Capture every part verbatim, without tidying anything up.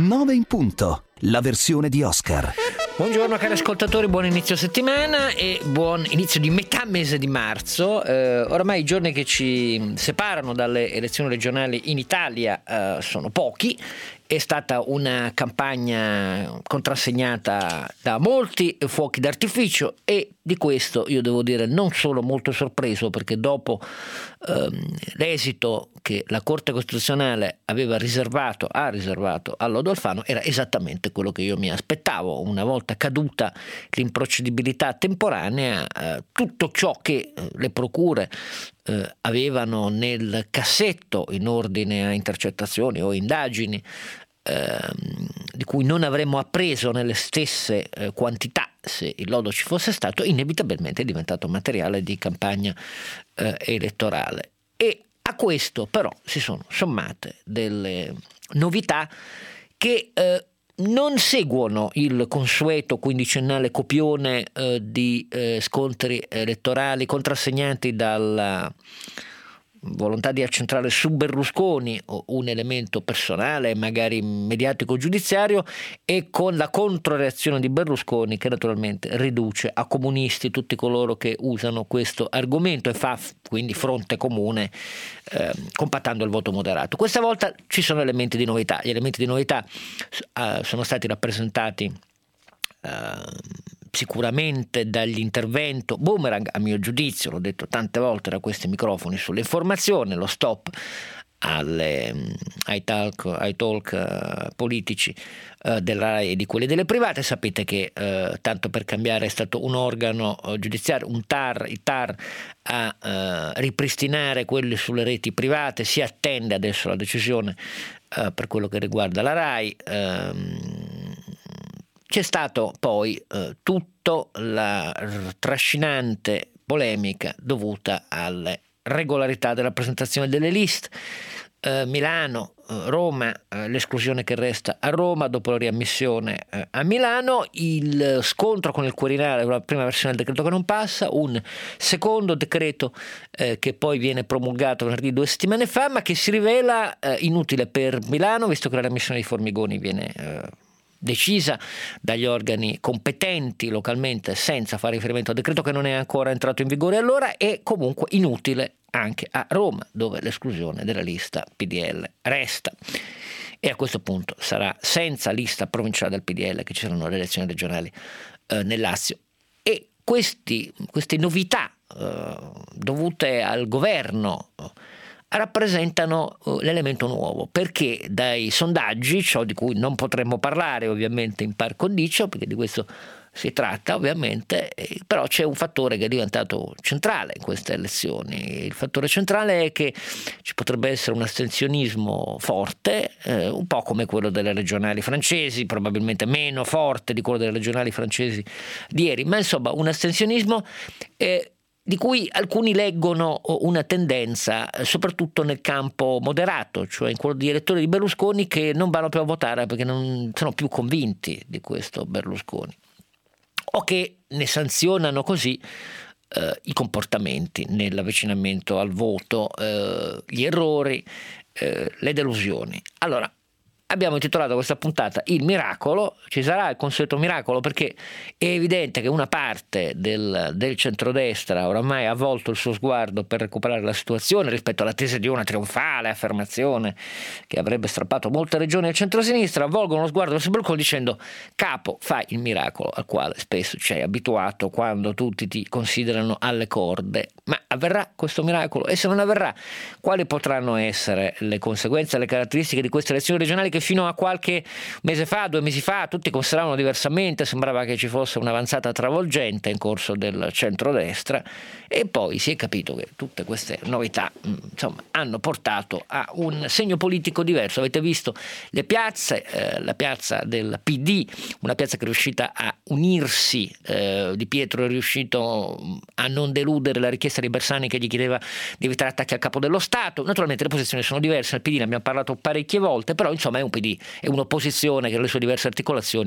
nove in punto, la versione di Oscar. Buongiorno cari ascoltatori, buon inizio settimana e buon inizio di metà mese di marzo. Eh, oramai i giorni che ci separano dalle elezioni regionali in Italia eh, sono pochi. È stata una campagna contrassegnata da molti fuochi d'artificio e di questo io devo dire non solo molto sorpreso, perché dopo ehm, l'esito che la Corte Costituzionale aveva riservato, ha riservato a Lodo Alfano, era esattamente quello che io mi aspettavo. Una volta caduta l'improcedibilità temporanea, eh, tutto ciò che eh, le procure eh, avevano nel cassetto in ordine a intercettazioni o indagini Ehm, di cui non avremmo appreso nelle stesse eh, quantità se il lodo ci fosse stato, inevitabilmente è diventato materiale di campagna eh, elettorale. E a questo però si sono sommate delle novità che eh, non seguono il consueto quindicennale copione eh, di eh, scontri elettorali contrassegnati dalla volontà di accentrare su Berlusconi un elemento personale, magari mediatico giudiziario, e con la controreazione di Berlusconi che naturalmente riduce a comunisti tutti coloro che usano questo argomento e fa quindi fronte comune eh, compattando il voto moderato. Questa volta ci sono elementi di novità. Gli elementi di novità eh, sono stati rappresentati eh, sicuramente dall'intervento boomerang, a mio giudizio, l'ho detto tante volte da questi microfoni, sull'informazione, lo stop alle, ai talk, ai talk uh, politici uh, della RAI e di quelli delle private. Sapete che uh, tanto per cambiare è stato un organo uh, giudiziario, un T A R, il T A R a uh, ripristinare quelli sulle reti private. Si attende adesso la decisione uh, per quello che riguarda la RAI. Um, C'è stato poi eh, tutta la trascinante polemica dovuta alle regolarità della presentazione delle liste. Eh, Milano, eh, Roma, eh, l'esclusione che resta a Roma dopo la riammissione eh, a Milano, il scontro con il Quirinale, la prima versione del decreto che non passa, un secondo decreto eh, che poi viene promulgato venerdì due settimane fa, ma che si rivela eh, inutile per Milano, visto che la riammissione di Formigoni viene eh, decisa dagli organi competenti localmente senza fare riferimento al decreto che non è ancora entrato in vigore allora, e comunque inutile anche a Roma, dove l'esclusione della lista P D L resta. E a questo punto sarà senza lista provinciale del P D L che ci saranno le elezioni regionali eh, nel Lazio. E questi, queste novità eh, dovute al governo rappresentano l'elemento nuovo, perché dai sondaggi, ciò di cui non potremmo parlare ovviamente in par condicio, perché di questo si tratta ovviamente, però c'è un fattore che è diventato centrale in queste elezioni. Il fattore centrale è che ci potrebbe essere un astensionismo forte, eh, un po' come quello delle regionali francesi, probabilmente meno forte di quello delle regionali francesi di ieri, ma insomma un astensionismo eh, di cui alcuni leggono una tendenza soprattutto nel campo moderato, cioè in quello di elettori di Berlusconi che non vanno più a votare perché non sono più convinti di questo Berlusconi, o che ne sanzionano così eh, i comportamenti nell'avvicinamento al voto, eh, gli errori, eh, le delusioni. Allora, abbiamo intitolato questa puntata Il miracolo. Ci sarà il consueto miracolo, perché è evidente che una parte del, del centrodestra oramai ha volto il suo sguardo per recuperare la situazione rispetto alla tesi di una trionfale affermazione che avrebbe strappato molte regioni al centrosinistra. Volgono lo sguardo verso Berlusconi dicendo: capo, fai il miracolo al quale spesso ci hai abituato quando tutti ti considerano alle corde. Ma avverrà questo miracolo? E se non avverrà, quali potranno essere le conseguenze, le caratteristiche di queste elezioni regionali che fino a qualche mese fa, due mesi fa, tutti consideravano diversamente? Sembrava che ci fosse un'avanzata travolgente in corso del centrodestra, e poi si è capito che tutte queste novità insomma hanno portato a un segno politico diverso. Avete visto le piazze, eh, la piazza del P D, una piazza che è riuscita a unirsi, eh, Di Pietro è riuscito a non deludere la richiesta di Bersani che gli chiedeva di evitare attacchi al capo dello Stato. Naturalmente le posizioni sono diverse, nel P D ne abbiamo parlato parecchie volte, però insomma è un P D, è un'opposizione che nelle sue diverse articolazioni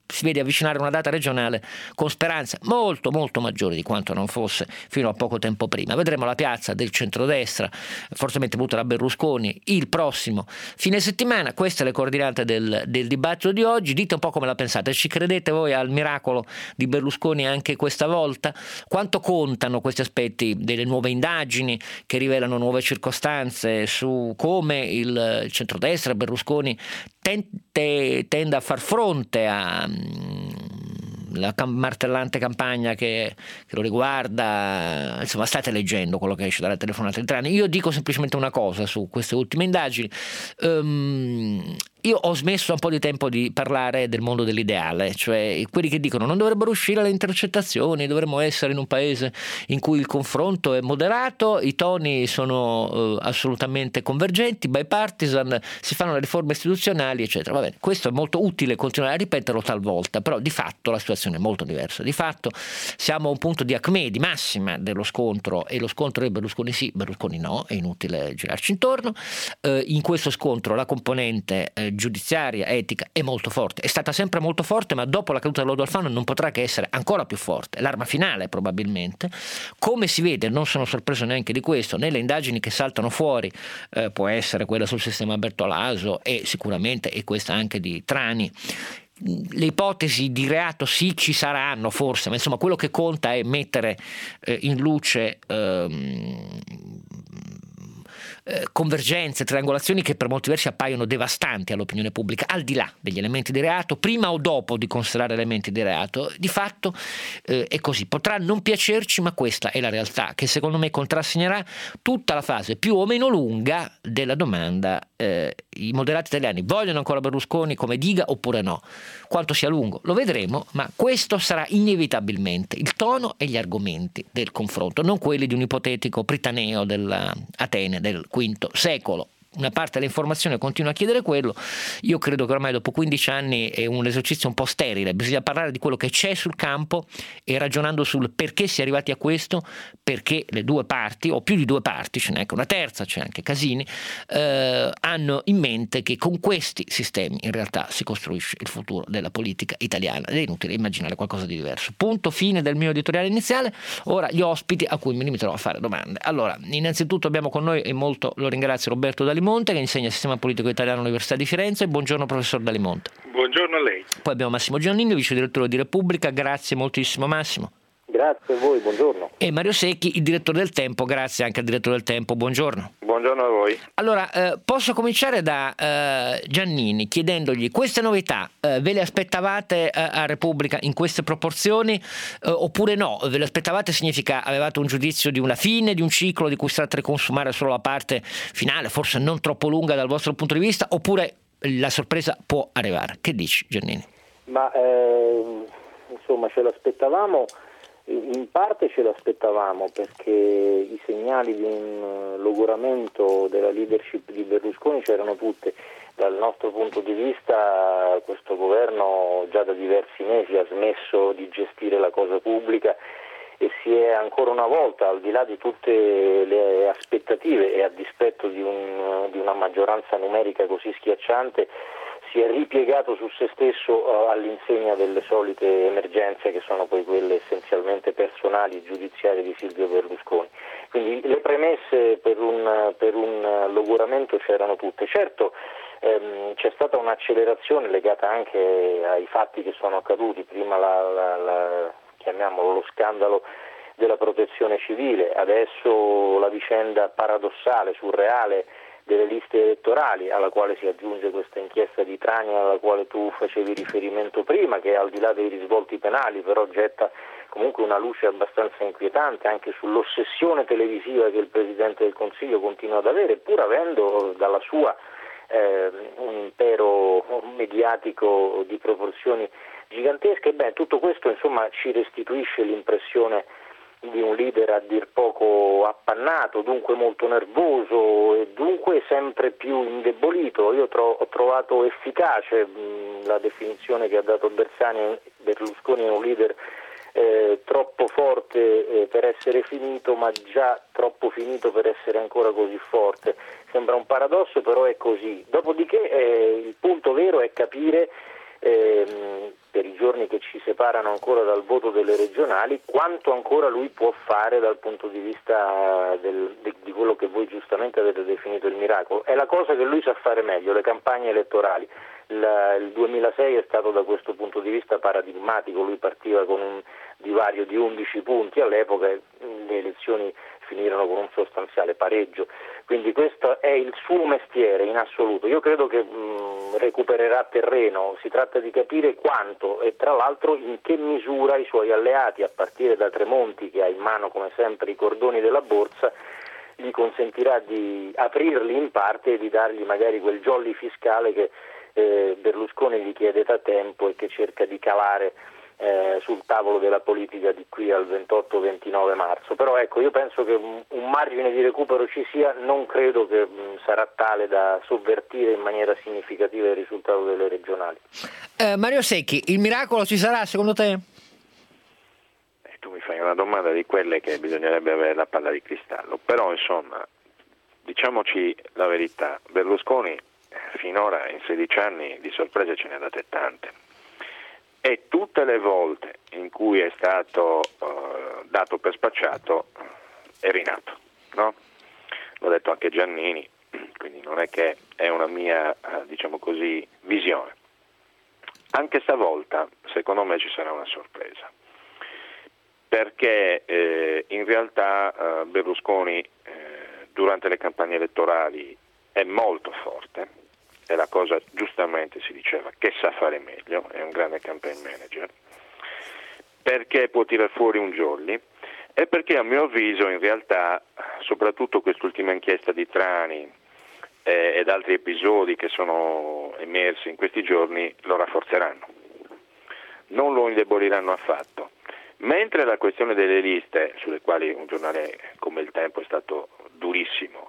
si vede avvicinare una data regionale con speranze molto molto maggiori di quanto non fosse fino a poco tempo prima. Vedremo la piazza del centrodestra fortemente voluta da Berlusconi il prossimo fine settimana. Queste le coordinate del, del dibattito di oggi. Dite un po' come la pensate, ci credete voi al miracolo di Berlusconi anche questa volta? Quanto contano questi aspetti delle nuove indagini che rivelano nuove circostanze su come il centrodestra, Berlusconi tente, tende a far fronte a la martellante campagna che, che lo riguarda? Insomma, state leggendo quello che esce dalla telefonata di Trani. Io dico semplicemente una cosa su queste ultime indagini. Um, io ho smesso un po' di tempo di parlare del mondo dell'ideale, cioè quelli che dicono non dovrebbero uscire le intercettazioni, dovremmo essere in un paese in cui il confronto è moderato, i toni sono uh, assolutamente convergenti, bipartisan, si fanno le riforme istituzionali, eccetera. Va bene, questo è molto utile continuare a ripeterlo talvolta, però di fatto la situazione è molto diversa. Di fatto siamo a un punto di acme, di massima dello scontro, e lo scontro è Berlusconi sì, Berlusconi no, è inutile girarci intorno. Uh, in questo scontro la componente uh, giudiziaria, etica è molto forte, è stata sempre molto forte, ma dopo la caduta dell'Lodo Alfano non potrà che essere ancora più forte, l'arma finale probabilmente. Come si vede, non sono sorpreso neanche di questo, nelle indagini che saltano fuori, eh, può essere quella sul sistema Bertolaso e sicuramente e questa anche di Trani. Le ipotesi di reato sì ci saranno forse, ma insomma quello che conta è mettere eh, in luce ehm, convergenze, triangolazioni che per molti versi appaiono devastanti all'opinione pubblica, al di là degli elementi di reato, prima o dopo di considerare elementi di reato. Di fatto eh, è così, potrà non piacerci, ma questa è la realtà che secondo me contrassegnerà tutta la fase più o meno lunga della domanda: eh, i moderati italiani vogliono ancora Berlusconi come diga oppure no? Quanto sia lungo lo vedremo, ma questo sarà inevitabilmente il tono e gli argomenti del confronto, non quelli di un ipotetico Pritaneo dell'Atene del quinto secolo. Una parte dell'informazione continua a chiedere quello. Io credo che ormai dopo quindici anni è un esercizio un po' sterile, bisogna parlare di quello che c'è sul campo e ragionando sul perché si è arrivati a questo, perché le due parti, o più di due parti, ce n'è anche una terza, c'è anche Casini, eh, hanno in mente che con questi sistemi in realtà si costruisce il futuro della politica italiana ed è inutile immaginare qualcosa di diverso. Punto, fine del mio editoriale iniziale. Ora gli ospiti a cui mi limiterò a fare domande. Allora, innanzitutto abbiamo con noi, e molto lo ringrazio, Roberto D'Alimonte, che insegna Sistema Politico Italiano all'Università di Firenze. Buongiorno professor D'Alimonte. Buongiorno a lei. Poi abbiamo Massimo Giannini, vice direttore di Repubblica. Grazie moltissimo Massimo. Grazie a voi, buongiorno. E Mario Secchi, il direttore del Tempo. Grazie anche al direttore del Tempo, buongiorno. Buongiorno a voi. Allora, eh, posso cominciare da eh, Giannini chiedendogli: queste novità eh, ve le aspettavate eh, a Repubblica in queste proporzioni eh, oppure no? Ve le aspettavate significa avevate un giudizio di una fine di un ciclo di cui state riconsumare solo la parte finale, forse non troppo lunga dal vostro punto di vista, oppure la sorpresa può arrivare? Che dici, Giannini? Ma eh, insomma ce l'aspettavamo. In parte ce l'aspettavamo perché i segnali di un logoramento della leadership di Berlusconi c'erano tutte. Dal nostro punto di vista questo governo già da diversi mesi ha smesso di gestire la cosa pubblica e si è ancora una volta, al di là di tutte le aspettative e a dispetto di, un, di una maggioranza numerica così schiacciante, si è ripiegato su se stesso uh, all'insegna delle solite emergenze che sono poi quelle essenzialmente personali e giudiziarie di Silvio Berlusconi. Quindi le premesse per un, per un logoramento c'erano tutte. Certo ehm, c'è stata un'accelerazione legata anche ai fatti che sono accaduti, prima la, la, la, chiamiamolo lo scandalo della protezione civile, adesso la vicenda paradossale, surreale delle liste elettorali, alla quale si aggiunge questa inchiesta di Trani alla quale tu facevi riferimento prima, che al di là dei risvolti penali però getta comunque una luce abbastanza inquietante anche sull'ossessione televisiva che il Presidente del Consiglio continua ad avere, pur avendo dalla sua eh, un impero mediatico di proporzioni gigantesche. Beh, tutto questo insomma ci restituisce l'impressione di un leader a dir poco appannato, dunque molto nervoso e dunque sempre più indebolito. Io tro- ho trovato efficace mh, la definizione che ha dato Bersani. Berlusconi è un leader eh, troppo forte eh, per essere finito, ma già troppo finito per essere ancora così forte. Sembra un paradosso, però è così. Dopodiché eh, il punto vero è capire ehm, per i giorni che ci separano ancora dal voto delle regionali, quanto ancora lui può fare dal punto di vista del, di, di quello che voi giustamente avete definito il miracolo. È la cosa che lui sa fare meglio, le campagne elettorali. Il, il duemilasei è stato da questo punto di vista paradigmatico, lui partiva con un divario di undici punti, all'epoca le elezioni finirono con un sostanziale pareggio, quindi questo è il suo mestiere in assoluto. Io credo che mh, recupererà terreno, si tratta di capire quanto e tra l'altro in che misura i suoi alleati, a partire da Tremonti che ha in mano come sempre i cordoni della borsa, gli consentirà di aprirli in parte e di dargli magari quel jolly fiscale che eh, Berlusconi gli chiede da tempo e che cerca di calare Eh, sul tavolo della politica di qui al ventotto ventinove marzo. Però ecco, io penso che un, un margine di recupero ci sia, non credo che mh, sarà tale da sovvertire in maniera significativa il risultato delle regionali. eh, Mario Secchi, il miracolo ci sarà secondo te? Eh, tu mi fai una domanda di quelle che bisognerebbe avere la palla di cristallo, però insomma diciamoci la verità, Berlusconi eh, finora in sedici anni di sorprese ce ne ha date tante. E tutte le volte in cui è stato uh, dato per spacciato è rinato, no? L'ho detto anche Giannini, quindi non è che è una mia, uh, diciamo così, visione. Anche stavolta, secondo me, ci sarà una sorpresa, perché eh, in realtà uh, Berlusconi eh, durante le campagne elettorali è molto forte. È la cosa, giustamente si diceva, che sa fare meglio, è un grande campaign manager, perché può tirare fuori un jolly e perché a mio avviso in realtà, soprattutto quest'ultima inchiesta di Trani eh, ed altri episodi che sono emersi in questi giorni lo rafforzeranno, non lo indeboliranno affatto. Mentre la questione delle liste, sulle quali un giornale come Il Tempo è stato durissimo,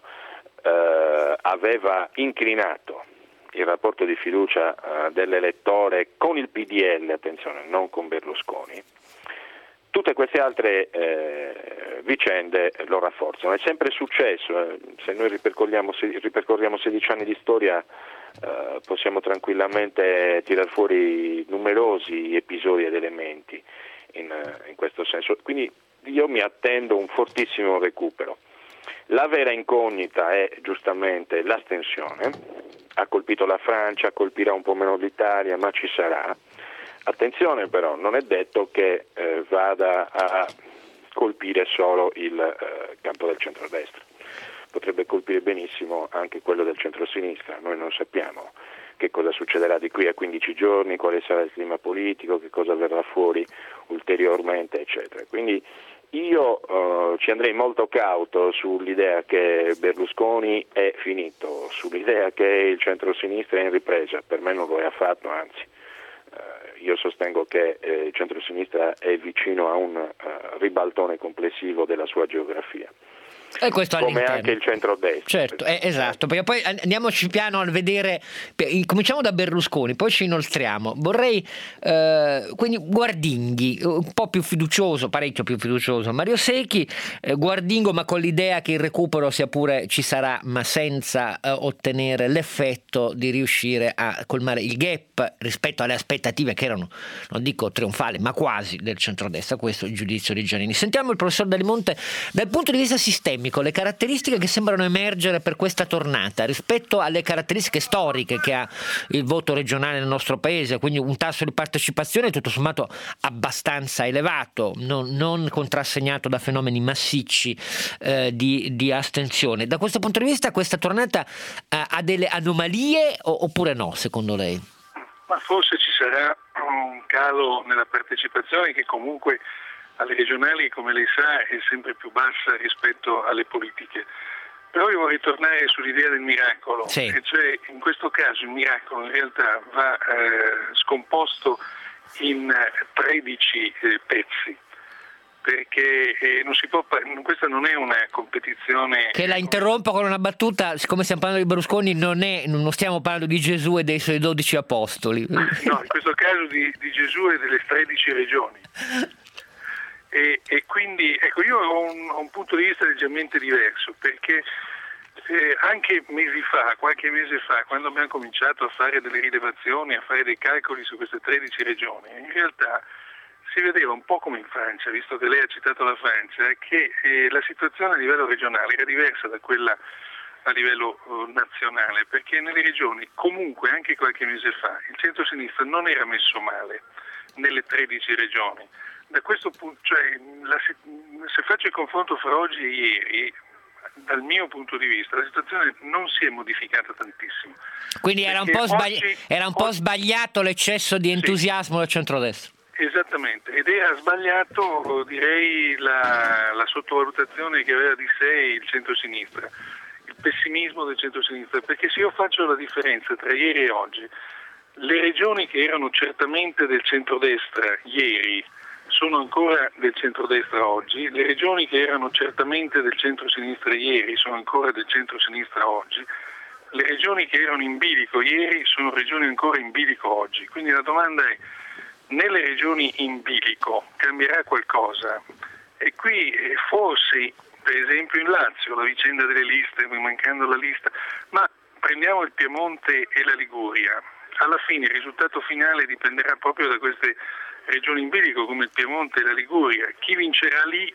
eh, aveva inclinato il rapporto di fiducia uh, dell'elettore con il P D L, attenzione, non con Berlusconi, tutte queste altre eh, vicende lo rafforzano. È sempre successo, eh, se noi ripercorriamo, se, ripercorriamo sedici anni di storia eh, possiamo tranquillamente tirar fuori numerosi episodi ed elementi in, in questo senso. Quindi io mi attendo un fortissimo recupero. La vera incognita è giustamente l'astensione. Ha colpito la Francia, colpirà un po' meno l'Italia, ma ci sarà. Attenzione però, non è detto che eh, vada a colpire solo il eh, campo del centrodestra. Potrebbe colpire benissimo anche quello del centrosinistra. Noi non sappiamo che cosa succederà di qui a quindici giorni, quale sarà il clima politico, che cosa verrà fuori ulteriormente, eccetera. Quindi io uh, ci andrei molto cauto sull'idea che Berlusconi è finito, sull'idea che il centrosinistra è in ripresa. Per me non lo è affatto, anzi uh, io sostengo che eh, il centrosinistra è vicino a un uh, ribaltone complessivo della sua geografia. E questo come all'interno. Anche il centrodestra. Certo, eh, esatto, perché poi andiamoci piano a vedere, cominciamo da Berlusconi, poi ci inoltriamo. Vorrei eh, quindi Guardinghi, un po' più fiducioso, parecchio più fiducioso Mario Secchi, eh, Guardingo ma con l'idea che il recupero sia pure ci sarà, ma senza eh, ottenere l'effetto di riuscire a colmare il gap rispetto alle aspettative che erano, non dico trionfali, ma quasi del centrodestra. Questo è il giudizio di Giannini. Sentiamo il professor Dalimonte dal punto di vista sistemico, le caratteristiche che sembrano emergere per questa tornata rispetto alle caratteristiche storiche che ha il voto regionale nel nostro paese, quindi un tasso di partecipazione tutto sommato abbastanza elevato, non, non contrassegnato da fenomeni massicci eh, di, di astensione. Da questo punto di vista questa tornata eh, ha delle anomalie o, oppure no, secondo lei? Ma forse ci sarà un calo nella partecipazione che comunque alle regionali, come lei sa, è sempre più bassa rispetto alle politiche. Però io vorrei tornare sull'idea del miracolo, sì. E cioè in questo caso il miracolo in realtà va eh, scomposto in tredici eh, pezzi, perché eh, non si può, questa non è una competizione. Che la interrompo con una battuta, siccome stiamo parlando di Berlusconi, non è, non stiamo parlando di Gesù e dei suoi dodici apostoli. No, in questo caso di, di Gesù e delle tredici regioni. E, e quindi ecco, io ho un, ho un punto di vista leggermente diverso, perché Eh, anche mesi fa, qualche mese fa, quando abbiamo cominciato a fare delle rilevazioni, a fare dei calcoli su queste tredici regioni, in realtà si vedeva un po' come in Francia, visto che lei ha citato la Francia, che eh, la situazione a livello regionale era diversa da quella a livello uh, nazionale, perché nelle regioni, comunque anche qualche mese fa, il centro-sinistra non era messo male nelle tredici regioni. Da questo punto, cioè, la, se faccio il confronto fra oggi e ieri, dal mio punto di vista la situazione non si è modificata tantissimo. Quindi era un, po sbagli- oggi, era un po' sbagliato l'eccesso di entusiasmo sì, del centrodestra. Esattamente, ed era sbagliato direi la, la sottovalutazione che aveva di sé il centro-sinistra, il pessimismo del centro-sinistra, perché se io faccio la differenza tra ieri e oggi, le regioni che erano certamente del centrodestra ieri sono ancora del centrodestra oggi, le regioni che erano certamente del centro-sinistra ieri sono ancora del centro-sinistra oggi, le regioni che erano in bilico ieri sono regioni ancora in bilico oggi. Quindi la domanda è: nelle regioni in bilico cambierà qualcosa? E qui forse, per esempio in Lazio, la vicenda delle liste, mancando la lista, ma prendiamo il Piemonte e la Liguria, alla fine il risultato finale dipenderà proprio da queste regioni in bilico come il Piemonte e la Liguria. Chi vincerà lì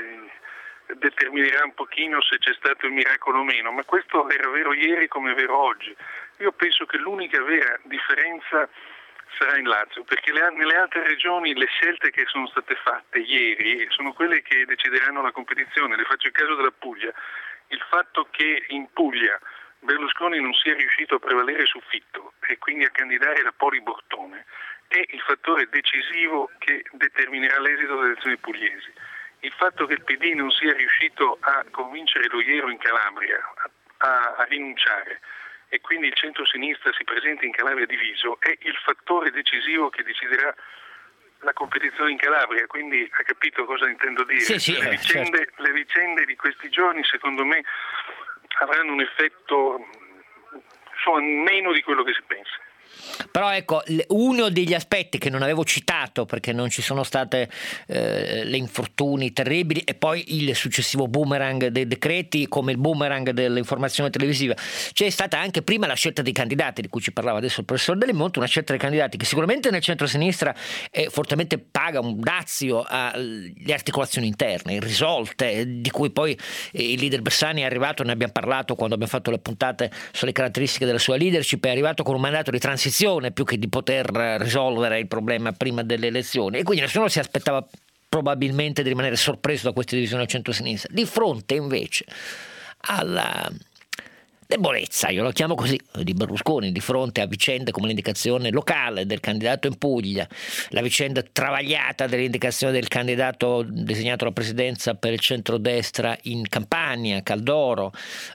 eh, determinerà un pochino se c'è stato il miracolo o meno, ma questo era vero ieri come è vero oggi. Io penso che l'unica vera differenza sarà in Lazio, perché le, nelle altre regioni le scelte che sono state fatte ieri sono quelle che decideranno la competizione. Le faccio il caso della Puglia. Il fatto che in Puglia Berlusconi non sia riuscito a prevalere su Fitto e quindi a candidare la Poli Bortone è il fattore decisivo che determinerà l'esito delle elezioni pugliesi. Il fatto che il P D non sia riuscito a convincere lo Iero in Calabria a, a, a rinunciare e quindi il centro-sinistra si presenta in Calabria diviso è il fattore decisivo che deciderà la competizione in Calabria. Quindi ha capito cosa intendo dire? Sì, sì, le, vicende, certo. le vicende di questi giorni secondo me avranno un effetto insomma, meno di quello che si pensa. Però ecco, uno degli aspetti che non avevo citato perché non ci sono state eh, le infortuni terribili e poi il successivo boomerang dei decreti come il boomerang dell'informazione televisiva, c'è stata anche prima la scelta dei candidati di cui ci parlava adesso il professor Delle Monte, una scelta dei candidati che sicuramente nel centro-sinistra è fortemente paga un dazio alle articolazioni interne irrisolte, di cui poi il leader Bersani è arrivato, ne abbiamo parlato quando abbiamo fatto le puntate sulle caratteristiche della sua leadership, è arrivato con un mandato di transizione più che di poter risolvere il problema prima delle elezioni e quindi nessuno si aspettava probabilmente di rimanere sorpreso da questa divisione del centro-sinistra. Di fronte invece alla debolezza, io lo chiamo così, di Berlusconi di fronte a vicende come l'indicazione locale del candidato in Puglia, la vicenda travagliata dell'indicazione del candidato designato alla presidenza per il centrodestra in Campania, Caldoro,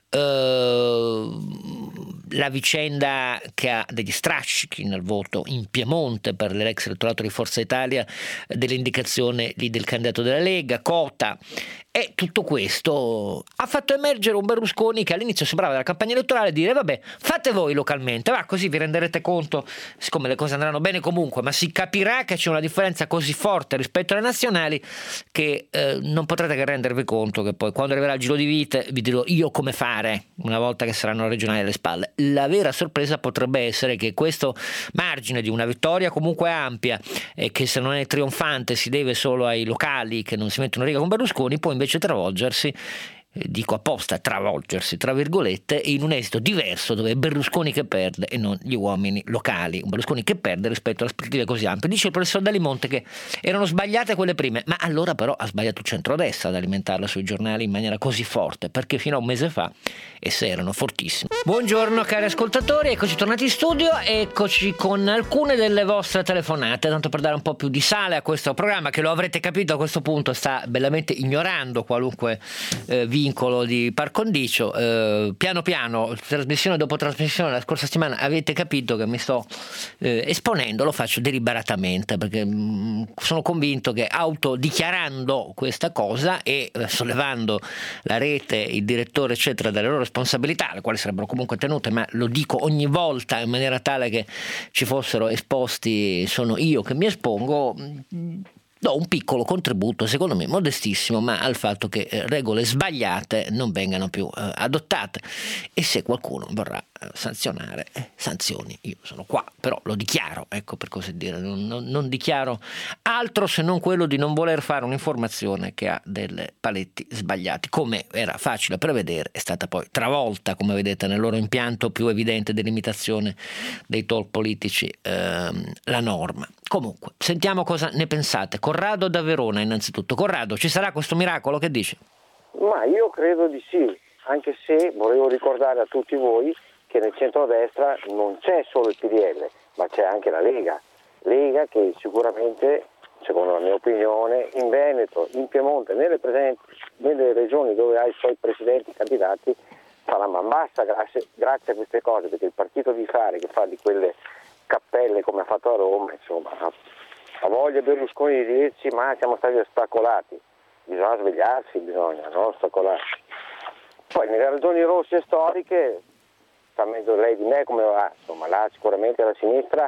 eh, la vicenda che ha degli strascichi nel voto in Piemonte per l'ex elettorato di Forza Italia dell'indicazione lì del candidato della Lega, Cota. E tutto questo ha fatto emergere un Berlusconi che all'inizio sembrava della campagna elettorale dire vabbè, fate voi localmente, va, così vi renderete conto, siccome le cose andranno bene comunque, ma si capirà che c'è una differenza così forte rispetto alle nazionali che eh, non potrete che rendervi conto che poi quando arriverà il giro di vite vi dirò io come fare una volta che saranno regionali alle spalle. La vera sorpresa potrebbe essere che questo margine di una vittoria comunque ampia e che se non è trionfante si deve solo ai locali che non si mettono in riga con Berlusconi, poi invece travolgersi, dico apposta travolgersi tra virgolette, in un esito diverso dove è Berlusconi che perde e non gli uomini locali, un Berlusconi che perde rispetto alle aspettative così ampie. Dice il professor Delle Monte che erano sbagliate quelle prime, ma allora però ha sbagliato il centrodestra ad alimentarla sui giornali in maniera così forte, perché fino a un mese fa esse erano fortissime. Buongiorno cari ascoltatori, eccoci tornati in studio, eccoci con alcune delle vostre telefonate, tanto per dare un po' più di sale a questo programma che, lo avrete capito a questo punto, sta bellamente ignorando qualunque eh, vincolo di par condicio. Eh, piano piano, trasmissione dopo trasmissione, la scorsa settimana avete capito che mi sto eh, esponendo, lo faccio deliberatamente perché mh, sono convinto che autodichiarando questa cosa e eh, sollevando la rete, il direttore eccetera dalle loro responsabilità, le quali sarebbero comunque tenute, ma lo dico ogni volta in maniera tale che ci fossero esposti, sono io che mi espongo, do un piccolo contributo, secondo me modestissimo, ma al fatto che eh, regole sbagliate non vengano più eh, adottate, e se qualcuno vorrà eh, sanzionare, eh, sanzioni, io sono qua, però lo dichiaro, ecco, per così dire, non, non, non dichiaro altro se non quello di non voler fare un'informazione che ha delle paletti sbagliati, come era facile prevedere, è stata poi travolta, come vedete nel loro impianto più evidente delimitazione dei talk politici, ehm, la norma. Comunque, sentiamo cosa ne pensate. Corrado da Verona innanzitutto. Corrado, ci sarà questo miracolo, che dici? Ma io credo di sì, anche se volevo ricordare a tutti voi che nel centrodestra non c'è solo il P D L, ma c'è anche la Lega. Lega che sicuramente, secondo la mia opinione, in Veneto, in Piemonte, nelle, presenti, nelle regioni dove ha i suoi presidenti candidati, fa la man bassa grazie, grazie a queste cose, perché il partito di fare che fa di quelle cappelle come ha fatto a Roma, insomma, ha voglia Berlusconi di dirci ma siamo stati ostacolati, bisogna svegliarsi, bisogna non ostacolarsi. Poi nelle ragioni rosse storiche, sta meglio lei di me come va, insomma, là sicuramente la sinistra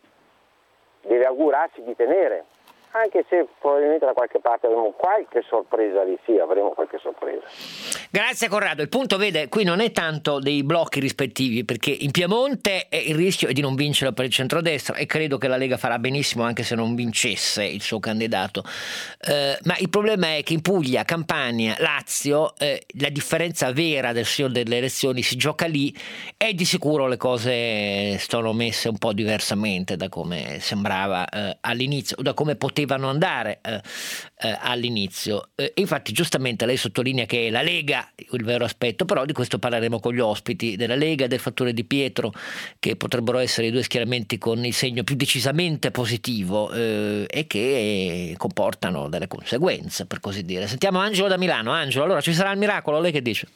deve augurarsi di tenere, anche se probabilmente da qualche parte avremo qualche sorpresa lì, sì, avremo qualche sorpresa. Grazie Corrado. Il punto, vede, qui non è tanto dei blocchi rispettivi, perché in Piemonte il rischio è di non vincere per il centrodestra, e credo che la Lega farà benissimo anche se non vincesse il suo candidato, eh, ma il problema è che in Puglia, Campania, Lazio eh, la differenza vera del signor delle elezioni si gioca lì, e di sicuro le cose sono messe un po' diversamente da come sembrava eh, all'inizio, o da come potevano andare eh, eh, all'inizio. Eh, infatti giustamente lei sottolinea che la Lega il vero aspetto, però di questo parleremo con gli ospiti della Lega, del fattore Di Pietro, che potrebbero essere i due schieramenti con il segno più decisamente positivo eh, e che comportano delle conseguenze, per così dire. Sentiamo Angelo da Milano. Angelo, allora ci sarà il miracolo, lei che dice?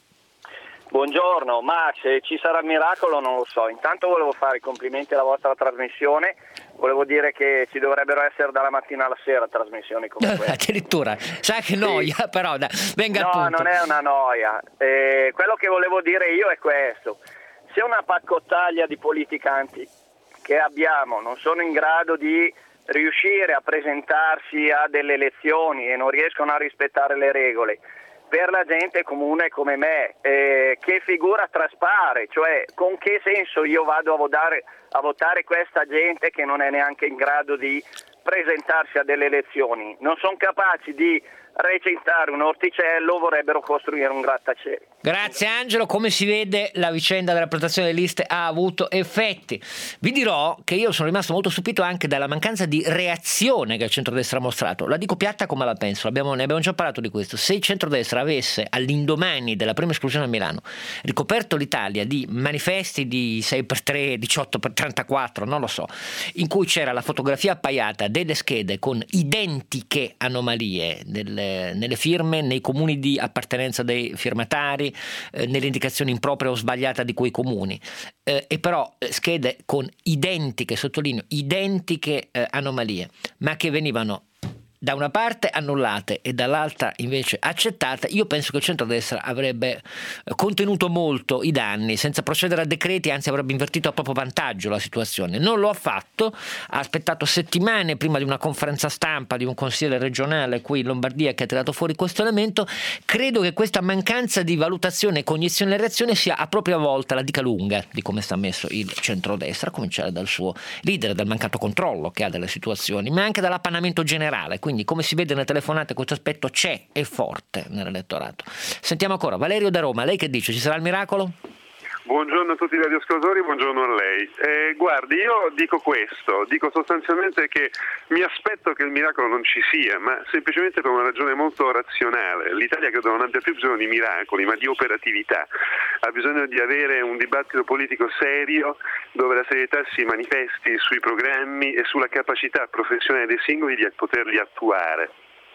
Buongiorno, ma se ci sarà il miracolo non lo so. Intanto volevo fare i complimenti alla vostra trasmissione, volevo dire che ci dovrebbero essere dalla mattina alla sera trasmissioni come queste. Addirittura, sa che noia, sì. Però da, venga no, al punto. Non è una noia, eh, quello che volevo dire io è questo: se una paccottaglia di politicanti che abbiamo non sono in grado di riuscire a presentarsi a delle elezioni e non riescono a rispettare le regole, per la gente comune come me, eh, che figura traspare? Cioè, con che senso io vado a votare, a votare questa gente che non è neanche in grado di presentarsi a delle elezioni? Non sono capaci di recintare un orticello, vorrebbero costruire un grattacielo. Grazie Angelo, come si vede la vicenda della presentazione delle liste ha avuto effetti. Vi dirò che io sono rimasto molto stupito anche dalla mancanza di reazione che il centrodestra ha mostrato. La dico piatta come la penso, abbiamo, ne abbiamo già parlato di questo. Se il centrodestra avesse all'indomani della prima esclusione a Milano ricoperto l'Italia di manifesti di sei per tre, diciotto per trentaquattro, non lo so, in cui c'era la fotografia appaiata delle schede con identiche anomalie delle, nelle firme, nei comuni di appartenenza dei firmatari, eh, nelle indicazioni improprie o sbagliate di quei comuni, eh, e però eh, schede con identiche, sottolineo, identiche eh, anomalie, ma che venivano da una parte annullate e dall'altra invece accettate. Io penso che il centrodestra avrebbe contenuto molto i danni senza procedere a decreti, anzi avrebbe invertito a proprio vantaggio la situazione. Non lo ha fatto, ha aspettato settimane prima di una conferenza stampa di un consigliere regionale qui in Lombardia che ha tirato fuori questo elemento. Credo che questa mancanza di valutazione e cognizione della reazione sia a propria volta la dica lunga di come sta messo il centrodestra, a cominciare dal suo leader, dal mancato controllo che ha delle situazioni, ma anche dall'appannamento generale. Quindi, come si vede nelle telefonate, questo aspetto c'è, è forte nell'elettorato. Sentiamo ancora Valerio da Roma, lei che dice? Ci sarà il miracolo? Buongiorno a tutti i radioascoltatori, buongiorno a lei. Eh, guardi, io dico questo, dico sostanzialmente che mi aspetto che il miracolo non ci sia, ma semplicemente per una ragione molto razionale. L'Italia credo non abbia più bisogno di miracoli, ma di operatività. Ha bisogno di avere un dibattito politico serio, dove la serietà si manifesti sui programmi e sulla capacità professionale dei singoli di poterli attuare.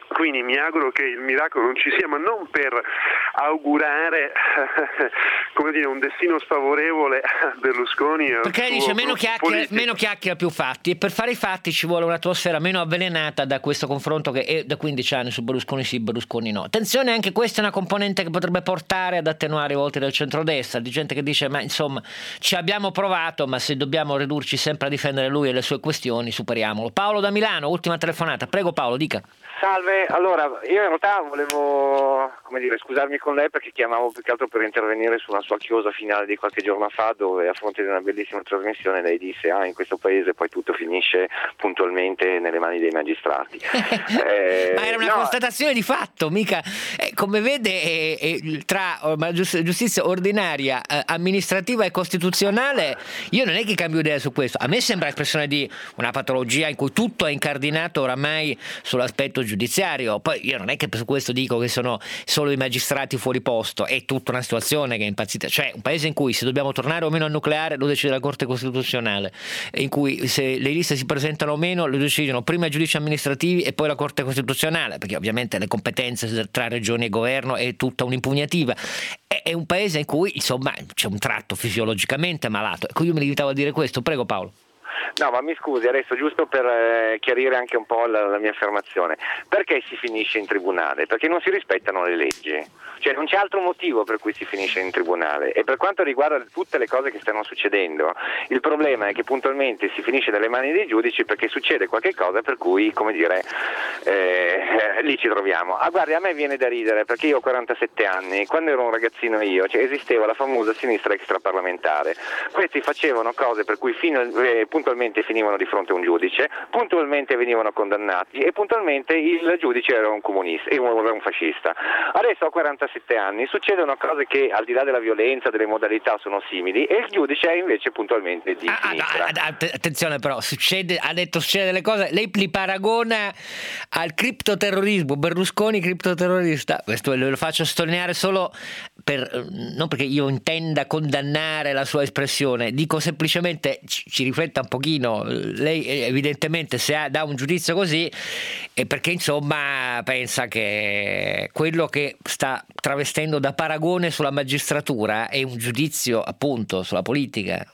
Quindi mi auguro che il miracolo non ci sia, ma non per augurare come dire, un destino sfavorevole a Berlusconi. Perché lei dice meno chiacchiera, meno chiacchiera più fatti, e per fare i fatti ci vuole un'atmosfera meno avvelenata da questo confronto che è da quindici anni su Berlusconi sì, Berlusconi no. Attenzione, anche questa è una componente che potrebbe portare ad attenuare i voti del centrodestra, di gente che dice ma insomma ci abbiamo provato, ma se dobbiamo ridurci sempre a difendere lui e le sue questioni superiamolo. Paolo da Milano, ultima telefonata, prego Paolo, dica. Salve, allora io in realtà volevo come dire, scusarmi con lei perché chiamavo più che altro per intervenire su una sua chiosa finale di qualche giorno fa, dove a fronte di una bellissima trasmissione lei disse ah in questo paese poi tutto finisce puntualmente nelle mani dei magistrati. eh, ma era una no. constatazione di fatto, mica eh, come vede eh, eh, tra eh, giustizia ordinaria, eh, amministrativa e costituzionale io non è che cambio idea su questo, a me sembra espressione di una patologia in cui tutto è incardinato oramai sull'aspetto giudiziario. Poi io non è che per questo dico che sono solo i magistrati fuori posto, è tutta una situazione che è impazzita, cioè un paese in cui se dobbiamo tornare o meno al nucleare lo decide la Corte Costituzionale, in cui se le liste si presentano o meno lo decidono prima i giudici amministrativi e poi la Corte Costituzionale, perché ovviamente le competenze tra regioni e governo è tutta un'impugnativa. È, è un paese in cui insomma c'è un tratto fisiologicamente malato, ecco io mi limitavo a dire questo. Prego Paolo. No, ma mi scusi, adesso giusto per eh, chiarire anche un po' la, la mia affermazione. Perché si finisce in tribunale? Perché non si rispettano le leggi. Cioè non c'è altro motivo per cui si finisce in tribunale. E per quanto riguarda tutte le cose che stanno succedendo, il problema è che puntualmente si finisce nelle mani dei giudici perché succede qualche cosa per cui, come dire, eh, lì ci troviamo. Ah, guardi, a me viene da ridere perché io ho quarantasette anni, quando ero un ragazzino io, cioè, esisteva la famosa sinistra extraparlamentare. Questi facevano cose per cui fino, eh, puntualmente finivano di fronte a un giudice, puntualmente venivano condannati e puntualmente il giudice era un comunista, era un fascista. Adesso ho quarantasette anni, succedono cose che al di là della violenza, delle modalità sono simili e il giudice è invece puntualmente di ah, sinistra. Ah, ah, attenzione però, succede, ha detto succede delle cose, lei li paragona al criptoterrorismo, Berlusconi criptoterrorista, questo lo faccio sottolineare solo per, non perché io intenda condannare la sua espressione, dico semplicemente ci, ci rifletta un pochino. Lei evidentemente se ha, dà un giudizio così è perché insomma pensa che quello che sta travestendo da paragone sulla magistratura è un giudizio appunto sulla politica.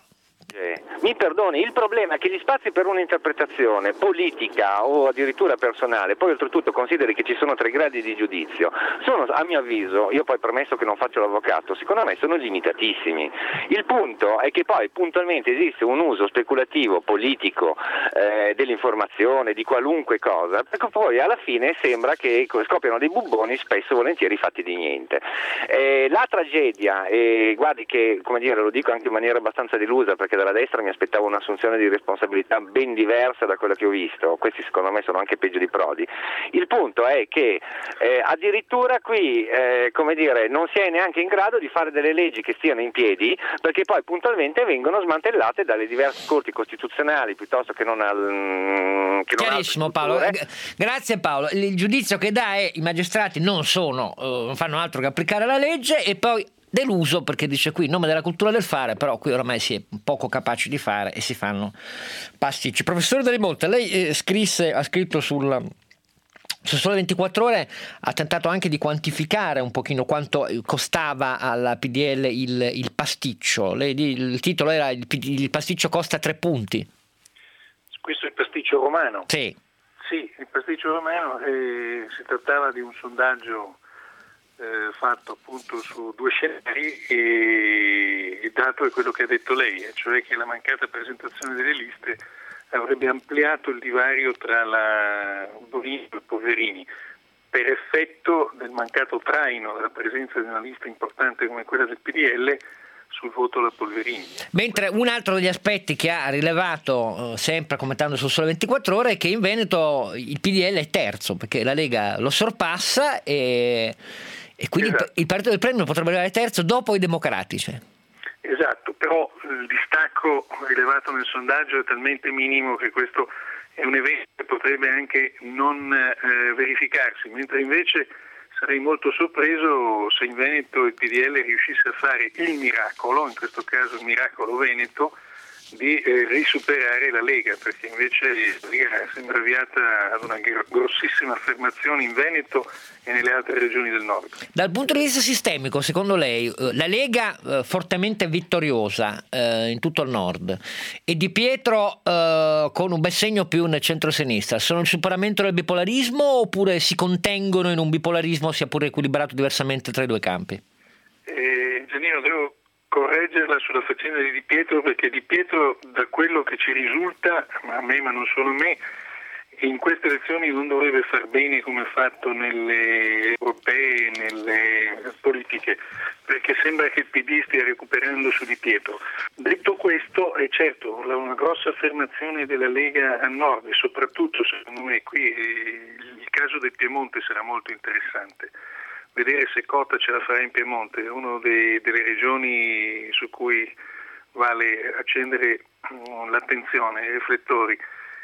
Mi perdoni, il problema è che gli spazi per un'interpretazione politica o addirittura personale, poi oltretutto consideri che ci sono tre gradi di giudizio, sono a mio avviso, io poi premesso che non faccio l'avvocato, secondo me sono limitatissimi. Il punto è che poi puntualmente esiste un uso speculativo, politico, eh, dell'informazione, di qualunque cosa, perché poi alla fine sembra che scoppiano dei bubboni spesso volentieri fatti di niente. Eh, la tragedia, e guardi che, come dire, lo dico anche in maniera abbastanza delusa perché dalla destra mi aspettavo un'assunzione di responsabilità ben diversa da quella che ho visto, questi secondo me sono anche peggio di Prodi. Il punto è che eh, addirittura qui eh, come dire, non si è neanche in grado di fare delle leggi che stiano in piedi perché poi puntualmente vengono smantellate dalle diverse corti costituzionali piuttosto che non al che chiarissimo non Paolo, grazie Paolo. Il giudizio che dà è i magistrati non sono eh, non fanno altro che applicare la legge e poi deluso perché dice qui in nome della cultura del fare, però qui oramai si è poco capaci di fare e si fanno pasticci. Professore Delle Molte, lei eh, scrisse, ha scritto sul su Sole ventiquattro Ore, ha tentato anche di quantificare un pochino quanto costava alla P D L il, il pasticcio. Lei, il titolo era il, il pasticcio costa tre punti. Questo è il pasticcio romano? Sì. Sì, il pasticcio romano eh, si trattava di un sondaggio Eh, fatto appunto su due scenari e il dato è quello che ha detto lei, cioè che la mancata presentazione delle liste avrebbe ampliato il divario tra la Borini e i Poverini per effetto del mancato traino della presenza di una lista importante come quella del P D L sul voto alla Polverini. Mentre un altro degli aspetti che ha rilevato eh, sempre commentando su Sole ventiquattro Ore è che in Veneto il P D L è terzo perché la Lega lo sorpassa e E quindi esatto. il partito del premio potrebbe arrivare terzo dopo i democratici. Esatto, però il distacco rilevato nel sondaggio è talmente minimo che questo è un evento che potrebbe anche non eh, verificarsi, mentre invece sarei molto sorpreso se in Veneto il P D L riuscisse a fare il miracolo, in questo caso il miracolo veneto, di eh, risuperare la Lega, perché invece la Lega sembra avviata ad una grossissima affermazione in Veneto e nelle altre regioni del nord. Dal punto di vista sistemico, secondo lei, la Lega eh, fortemente vittoriosa eh, in tutto il nord e Di Pietro eh, con un bel segno più nel centro-sinistra, sono il superamento del bipolarismo oppure si contengono in un bipolarismo sia pure equilibrato diversamente tra i due campi? Eh, Giannino, devo correggerla sulla faccenda di Di Pietro, perché Di Pietro, da quello che ci risulta, ma a me ma non solo a me, in queste elezioni non dovrebbe far bene come ha fatto nelle europee e nelle politiche, perché sembra che il P D stia recuperando su Di Pietro. Detto questo, è certo, una grossa affermazione della Lega a nord e soprattutto, secondo me, qui il caso del Piemonte sarà molto interessante. Vedere se Cota ce la farà in Piemonte, è una delle regioni su cui vale accendere l'attenzione, i riflettori.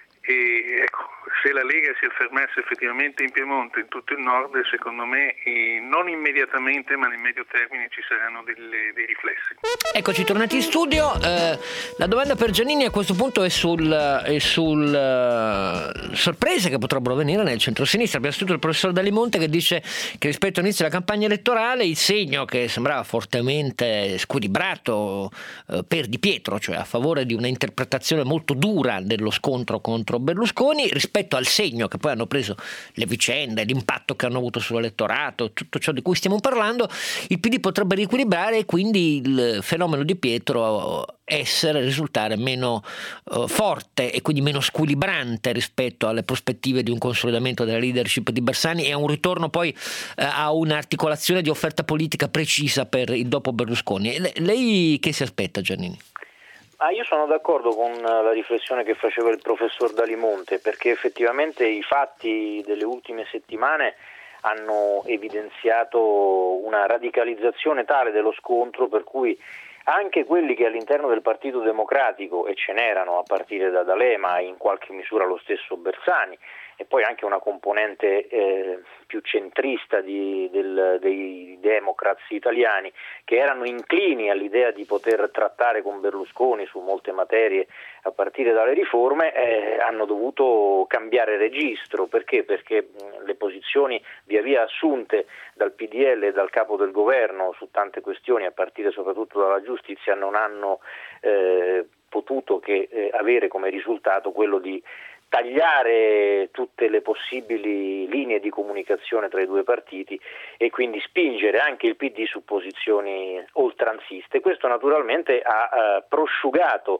E ecco, se la Lega si affermasse effettivamente in Piemonte, in tutto il nord, secondo me eh, non immediatamente ma nel medio termine ci saranno delle, dei riflessi. Eccoci tornati in studio. Eh, la domanda per Giannini a questo punto è sul, è sul uh, sorprese che potrebbero venire nel centro-sinistra. Abbiamo sentito il professor Dalimonte che dice che rispetto all'inizio della campagna elettorale il segno che sembrava fortemente squilibrato eh, per Di Pietro, cioè a favore di una interpretazione molto dura dello scontro contro Berlusconi, rispetto al segno che poi hanno preso le vicende, l'impatto che hanno avuto sull'elettorato, tutto ciò di cui stiamo parlando, il P D potrebbe riequilibrare e quindi il fenomeno Di Pietro essere, risultare meno uh, forte e quindi meno squilibrante rispetto alle prospettive di un consolidamento della leadership di Bersani e a un ritorno poi uh, a un'articolazione di offerta politica precisa per il dopo Berlusconi. Le- lei che si aspetta, Giannini? Ah, io sono d'accordo con la riflessione che faceva il professor Dalimonte, perché effettivamente i fatti delle ultime settimane hanno evidenziato una radicalizzazione tale dello scontro per cui anche quelli che all'interno del Partito Democratico, e ce n'erano a partire da D'Alema, in qualche misura lo stesso Bersani, e poi anche una componente eh, più centrista di, del, dei Democrats italiani, che erano inclini all'idea di poter trattare con Berlusconi su molte materie a partire dalle riforme, eh, hanno dovuto cambiare registro. Perché? Perché mh, le posizioni via via assunte dal P D L e dal capo del governo su tante questioni, a partire soprattutto dalla giustizia, non hanno eh, potuto che eh, avere come risultato quello di tagliare tutte le possibili linee di comunicazione tra i due partiti e quindi spingere anche il P D su posizioni oltranziste. Questo naturalmente ha eh, prosciugato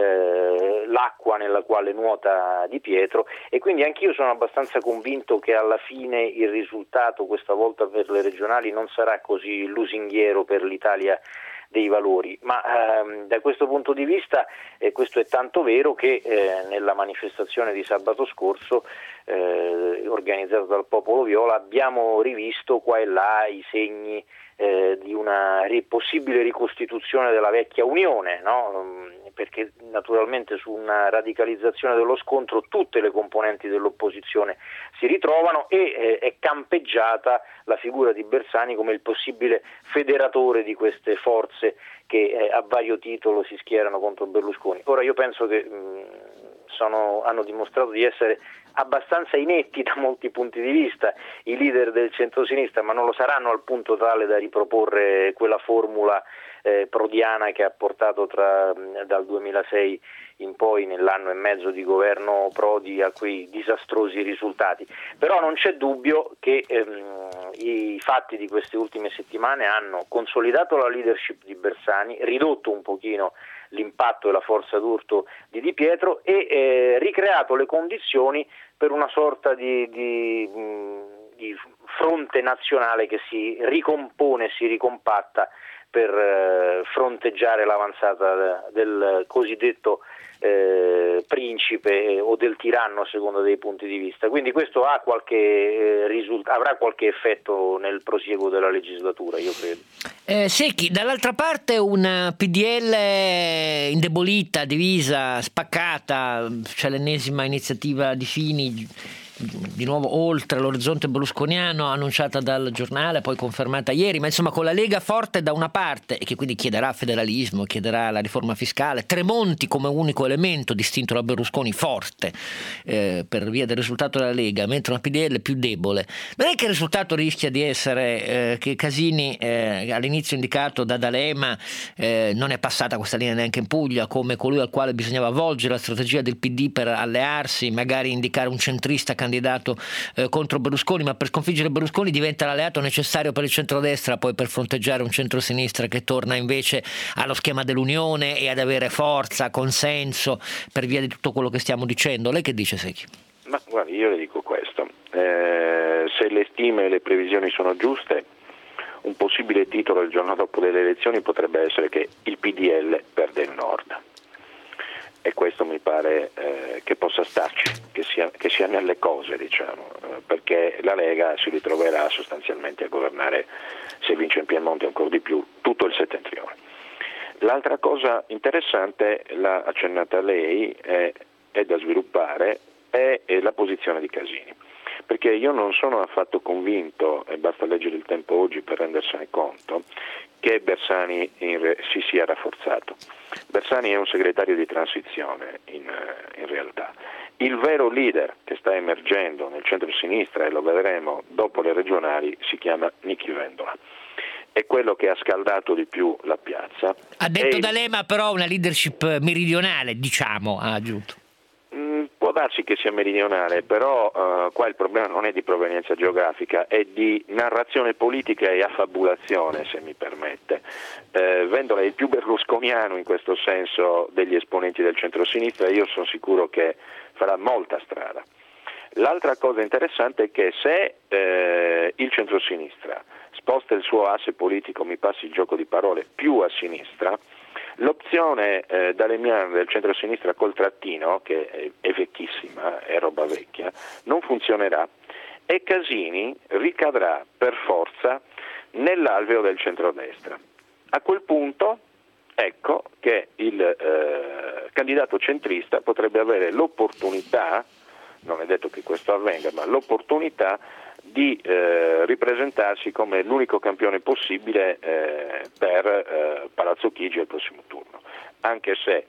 eh, l'acqua nella quale nuota Di Pietro e quindi anch'io sono abbastanza convinto che alla fine il risultato questa volta per le regionali non sarà così lusinghiero per l'Italia dei valori, ma ehm, da questo punto di vista eh, questo è tanto vero che eh, nella manifestazione di sabato scorso eh, organizzata dal Popolo Viola abbiamo rivisto qua e là i segni eh, di una ri- possibile ricostituzione della vecchia Unione, no? Perché naturalmente su una radicalizzazione dello scontro tutte le componenti dell'opposizione si ritrovano e eh, è campeggiata la figura di Bersani come il possibile federatore di queste forze che eh, a vario titolo si schierano contro Berlusconi. Ora io penso che mh, sono, hanno dimostrato di essere abbastanza inetti da molti punti di vista i leader del centrosinistra, ma non lo saranno al punto tale da riproporre quella formula eh, prodiana che ha portato tra, dal duemilasei in poi, nell'anno e mezzo di governo Prodi, a quei disastrosi risultati. Però non c'è dubbio che ehm, i fatti di queste ultime settimane hanno consolidato la leadership di Bersani, ridotto un pochino l'impatto e la forza d'urto di Di Pietro e eh, ricreato le condizioni per una sorta di, di, di fronte nazionale che si ricompone, si ricompatta per eh, fronteggiare l'avanzata del cosiddetto eh, principe o del tiranno a seconda dei punti di vista. Quindi questo ha qualche eh, risult- avrà qualche effetto nel prosieguo della legislatura, io credo. Eh, Secchi, dall'altra parte una P D L indebolita, divisa, spaccata, c'è l'ennesima iniziativa di Fini di nuovo oltre l'orizzonte berlusconiano, annunciata dal giornale, poi confermata ieri, ma insomma con la Lega forte da una parte e che quindi chiederà federalismo, chiederà la riforma fiscale, Tremonti come unico elemento distinto da Berlusconi forte eh, per via del risultato della Lega, mentre una P D L più debole. Non è che il risultato rischia di essere eh, che Casini eh, all'inizio indicato da D'Alema eh, non è passata questa linea neanche in Puglia, come colui al quale bisognava volgere la strategia del P D per allearsi, magari indicare un centrista candidato eh, contro Berlusconi, ma per sconfiggere Berlusconi diventa l'alleato necessario per il centrodestra, poi per fronteggiare un centrosinistra che torna invece allo schema dell'Unione e ad avere forza, consenso per via di tutto quello che stiamo dicendo. Lei che dice, Secchi? Ma guardi, io le dico questo, eh, se le stime e le previsioni sono giuste, un possibile titolo il giorno dopo delle elezioni potrebbe essere che il P D L perde il Nord, e questo mi pare eh, che possa starci, che sia, che sia nelle cose, diciamo, eh, perché la Lega si ritroverà sostanzialmente a governare, se vince in Piemonte ancora di più, tutto il settentrione. L'altra cosa interessante, l'ha accennata lei, è, è da sviluppare, è, è la posizione di Casini. Perché io non sono affatto convinto, e basta leggere il Tempo oggi per rendersene conto, che Bersani in re, si sia rafforzato. Bersani è un segretario di transizione in, in realtà. Il vero leader che sta emergendo nel centro-sinistra, e lo vedremo dopo le regionali, si chiama Nichi Vendola. È quello che ha scaldato di più la piazza. Ha detto e D'Alema però una leadership meridionale, diciamo, ha aggiunto. Può darsi che sia meridionale, però uh, qua il problema non è di provenienza geografica, è di narrazione politica e affabulazione, se mi permette. Eh, Vendola è il più berlusconiano in questo senso degli esponenti del centro-sinistra, e io sono sicuro che farà molta strada. L'altra cosa interessante è che se eh, il centro-sinistra sposta il suo asse politico, mi passi il gioco di parole, più a sinistra, l'opzione eh, dalemiana del centro-sinistra col trattino, che è, è vecchissima, è roba vecchia, non funzionerà, e Casini ricadrà per forza nell'alveo del centrodestra. A quel punto ecco che il eh, candidato centrista potrebbe avere l'opportunità, non è detto che questo avvenga, ma l'opportunità di eh, ripresentarsi come l'unico campione possibile eh, per eh, Palazzo Chigi al prossimo turno, anche se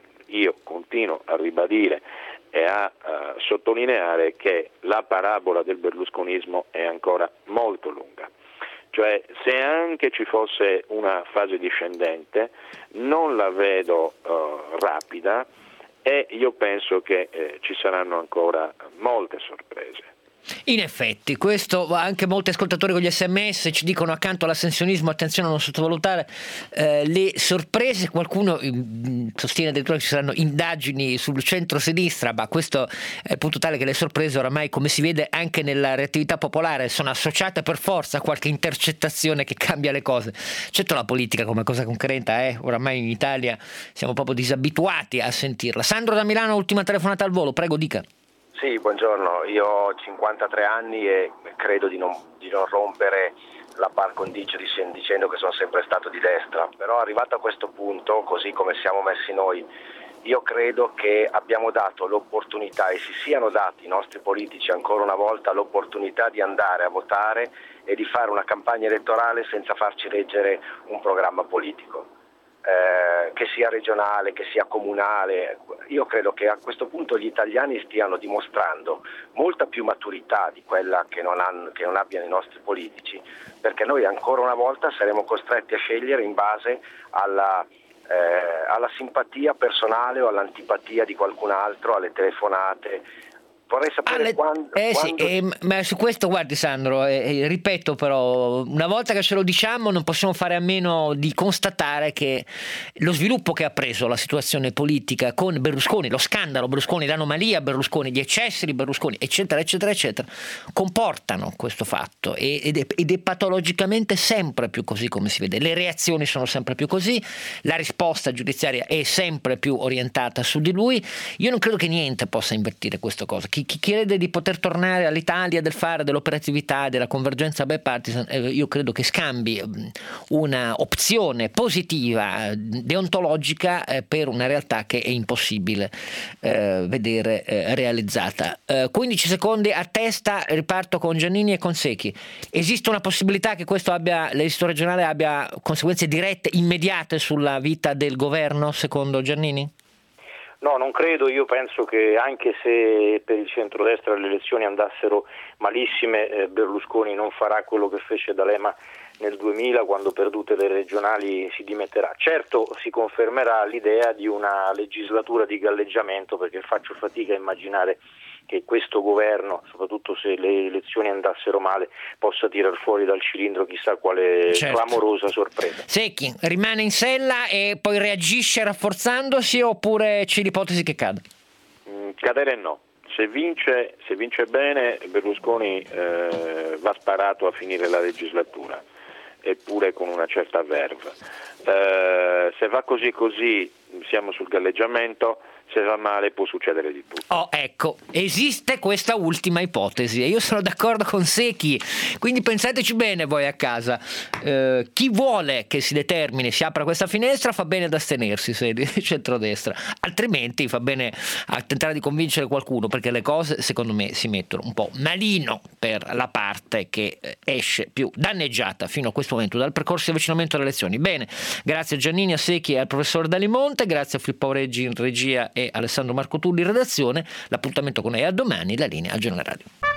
io continuo a ribadire e a uh, sottolineare che la parabola del berlusconismo è ancora molto lunga, cioè se anche ci fosse una fase discendente non la vedo uh, rapida, e io penso che eh, ci saranno ancora molte sorprese. In effetti, questo anche molti ascoltatori con gli sms ci dicono: accanto all'astensionismo attenzione a non sottovalutare eh, le sorprese. Qualcuno mh, sostiene addirittura che ci saranno indagini sul centro-sinistra, ma questo è il punto tale che le sorprese oramai, come si vede anche nella reattività popolare, sono associate per forza a qualche intercettazione che cambia le cose. Certo, la politica come cosa concreta, eh, oramai in Italia siamo proprio disabituati a sentirla. Sandro da Milano, ultima telefonata al volo, prego, dica. Sì, buongiorno, io ho cinquantatré anni e credo di non, di non rompere la par condicio dicendo che sono sempre stato di destra, però arrivato a questo punto, così come siamo messi noi, io credo che abbiamo dato l'opportunità e si siano dati i nostri politici ancora una volta l'opportunità di andare a votare e di fare una campagna elettorale senza farci leggere un programma politico. Eh, che sia regionale, che sia comunale. Io credo che a questo punto gli italiani stiano dimostrando molta più maturità di quella che non, hanno, che non abbiano i nostri politici, perché noi ancora una volta saremo costretti a scegliere in base alla, eh, alla simpatia personale o all'antipatia di qualcun altro, alle telefonate. Vorrei sapere Alle, quando, eh quando... Sì, eh, ma su questo guardi Sandro, eh, eh, ripeto però, una volta che ce lo diciamo non possiamo fare a meno di constatare che lo sviluppo che ha preso la situazione politica con Berlusconi, lo scandalo Berlusconi, l'anomalia Berlusconi, gli eccessi di Berlusconi, eccetera eccetera eccetera, comportano questo fatto, ed è, ed è patologicamente sempre più così, come si vede. Le reazioni sono sempre più così, la risposta giudiziaria è sempre più orientata su di lui. Io non credo che niente possa invertire questa cosa. Chi chi, chi crede di poter tornare all'Italia, del fare dell'operatività, della convergenza bipartisan, eh, io credo che scambi una opzione positiva, deontologica, eh, per una realtà che è impossibile eh, vedere eh, realizzata. Eh, quindici secondi a testa, riparto con Giannini e con Secchi. Esiste una possibilità che questo abbia, l'esito regionale abbia conseguenze dirette, immediate sulla vita del governo, secondo Giannini? No, non credo. Io penso che anche se per il centrodestra le elezioni andassero malissime, eh, Berlusconi non farà quello che fece D'Alema nel duemila, quando perdute le regionali si dimetterà. Certo, si confermerà l'idea di una legislatura di galleggiamento, perché faccio fatica a immaginare che questo governo, soprattutto se le elezioni andassero male, possa tirar fuori dal cilindro chissà quale certo. clamorosa sorpresa. Secchi, rimane in sella e poi reagisce rafforzandosi, oppure c'è l'ipotesi che cada? Mm, cadere no. Se vince, se vince bene, Berlusconi eh, va sparato a finire la legislatura, eppure con una certa verve. Eh, se va così così siamo sul galleggiamento. Se va male può succedere di tutto. Oh, ecco, esiste questa ultima ipotesi e io sono d'accordo con Secchi, quindi pensateci bene voi a casa. Eh, chi vuole che si determini, si apra questa finestra, fa bene ad astenersi se è di centrodestra, altrimenti fa bene a tentare di convincere qualcuno, perché le cose secondo me si mettono un po' malino per la parte che esce più danneggiata fino a questo momento dal percorso di avvicinamento alle elezioni. Bene, grazie a Giannini, a Secchi e al professor Dalimonte, grazie a Filippo Reggi in regia e Alessandro Marco Tulli in redazione. L'appuntamento con lei a domani, la linea al Giornale Radio.